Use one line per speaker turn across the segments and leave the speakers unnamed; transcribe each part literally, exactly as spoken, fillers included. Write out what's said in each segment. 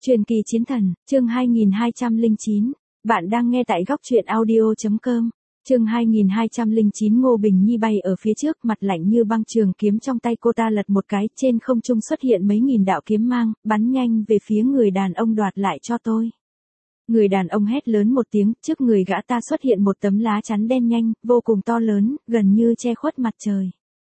Truyền kỳ chiến thần, chương hai nghìn hai trăm lẻ chín. Bạn đang nghe tại góc truyện audio chấm com. Chương hai nghìn hai trăm lẻ chín. Ngô Bình Nhi bay ở phía trước, mặt lạnh như băng, trường kiếm trong tay cô ta lật một cái, trên không trung xuất hiện mấy nghìn đạo kiếm mang, bắn nhanh về phía người đàn ông. Đoạt lại cho tôi. Người đàn ông hét lớn một tiếng, trước người gã ta xuất hiện một tấm lá chắn đen nhanh, vô cùng to lớn, gần như che khuất mặt trời.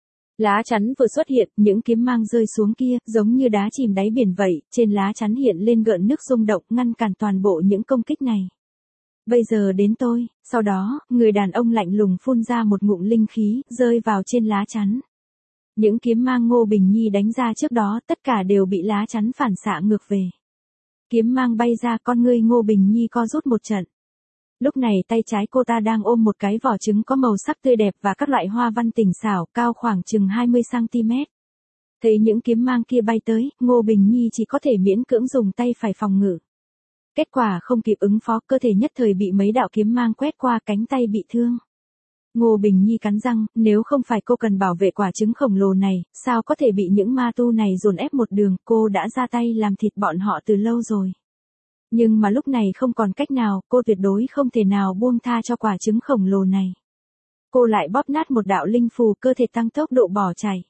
Lá chắn vừa xuất hiện, những kiếm mang rơi xuống kia, giống như đá chìm đáy biển vậy, trên lá chắn hiện lên gợn nước rung động, ngăn cản toàn bộ những công kích này. Bây giờ đến tôi. Sau đó, người đàn ông lạnh lùng phun ra một ngụm linh khí, rơi vào trên lá chắn. Những kiếm mang Ngô Bình Nhi đánh ra trước đó, tất cả đều bị lá chắn phản xạ ngược về. Kiếm mang bay ra, con ngươi Ngô Bình Nhi co rút một trận. Lúc này tay trái cô ta đang ôm một cái vỏ trứng có màu sắc tươi đẹp và các loại hoa văn tinh xảo, cao khoảng chừng hai mươi xăng ti mét. Thấy những kiếm mang kia bay tới, Ngô Bình Nhi chỉ có thể miễn cưỡng dùng tay phải phòng ngự. Kết quả không kịp ứng phó, cơ thể nhất thời bị mấy đạo kiếm mang quét qua, cánh tay bị thương. Ngô Bình Nhi cắn răng, nếu không phải cô cần bảo vệ quả trứng khổng lồ này, sao có thể bị những ma tu này dồn ép một đường, cô đã ra tay làm thịt bọn họ từ lâu rồi. Nhưng mà lúc này không còn cách nào, cô tuyệt đối không thể nào buông tha cho quả trứng khổng lồ này. Cô lại bóp nát một đạo linh phù, cơ thể tăng tốc độ bỏ chạy.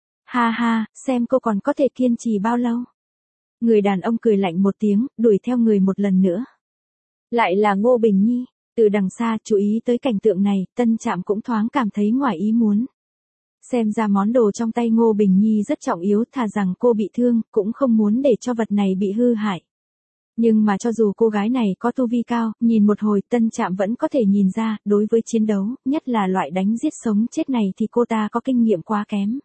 Ha ha, xem cô còn có thể kiên trì bao lâu. Người đàn ông cười lạnh một tiếng, đuổi theo người một lần nữa. Lại là Ngô Bình Nhi. Từ đằng xa, chú ý tới cảnh tượng này, Tân Trạm cũng thoáng cảm thấy ngoài ý muốn. Xem ra món đồ trong tay Ngô Bình Nhi rất trọng yếu, thà rằng cô bị thương, cũng không muốn để cho vật này bị hư hại. Nhưng mà cho dù cô gái này có tu vi cao, nhìn một hồi Tân Trạm vẫn có thể nhìn ra, đối với chiến đấu, nhất là loại đánh giết sống chết này thì cô ta có kinh nghiệm quá kém.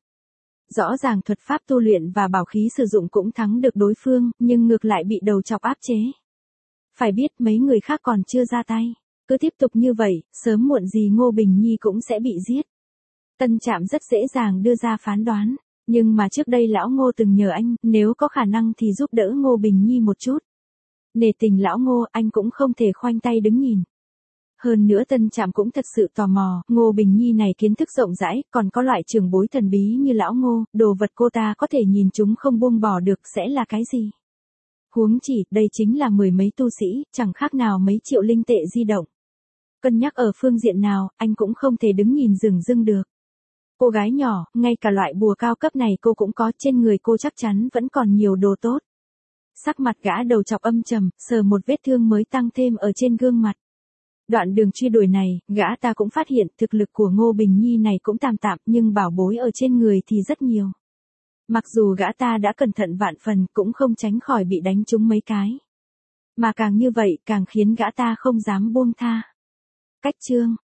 Rõ ràng thuật pháp tu luyện và bảo khí sử dụng cũng thắng được đối phương, nhưng ngược lại bị đầu chọc áp chế. Phải biết mấy người khác còn chưa ra tay. Cứ tiếp tục như vậy, sớm muộn gì Ngô Bình Nhi cũng sẽ bị giết. Tân Trạm rất dễ dàng đưa ra phán đoán, nhưng mà trước đây lão Ngô từng nhờ anh, nếu có khả năng thì giúp đỡ Ngô Bình Nhi một chút. Nể tình lão Ngô, anh cũng không thể khoanh tay đứng nhìn. Hơn nữa Tân Trạm cũng thật sự tò mò, Ngô Bình Nhi này kiến thức rộng rãi, còn có loại trưởng bối thần bí như lão Ngô, đồ vật cô ta có thể nhìn chúng không buông bỏ được sẽ là cái gì? Huống chỉ, đây chính là mười mấy tu sĩ, chẳng khác nào mấy triệu linh tệ di động. Cân nhắc ở phương diện nào, anh cũng không thể đứng nhìn dửng dưng được. Cô gái nhỏ, ngay cả loại bùa cao cấp này cô cũng có, trên người cô chắc chắn vẫn còn nhiều đồ tốt. Sắc mặt gã đầu chọc âm trầm, sờ một vết thương mới tăng thêm ở trên gương mặt. Đoạn đường truy đuổi này, gã ta cũng phát hiện thực lực của Ngô Bình Nhi này cũng tạm tạm, nhưng bảo bối ở trên người thì rất nhiều. Mặc dù gã ta đã cẩn thận vạn phần, cũng không tránh khỏi bị đánh trúng mấy cái. Mà càng như vậy, càng khiến gã ta không dám buông tha. Cách chương,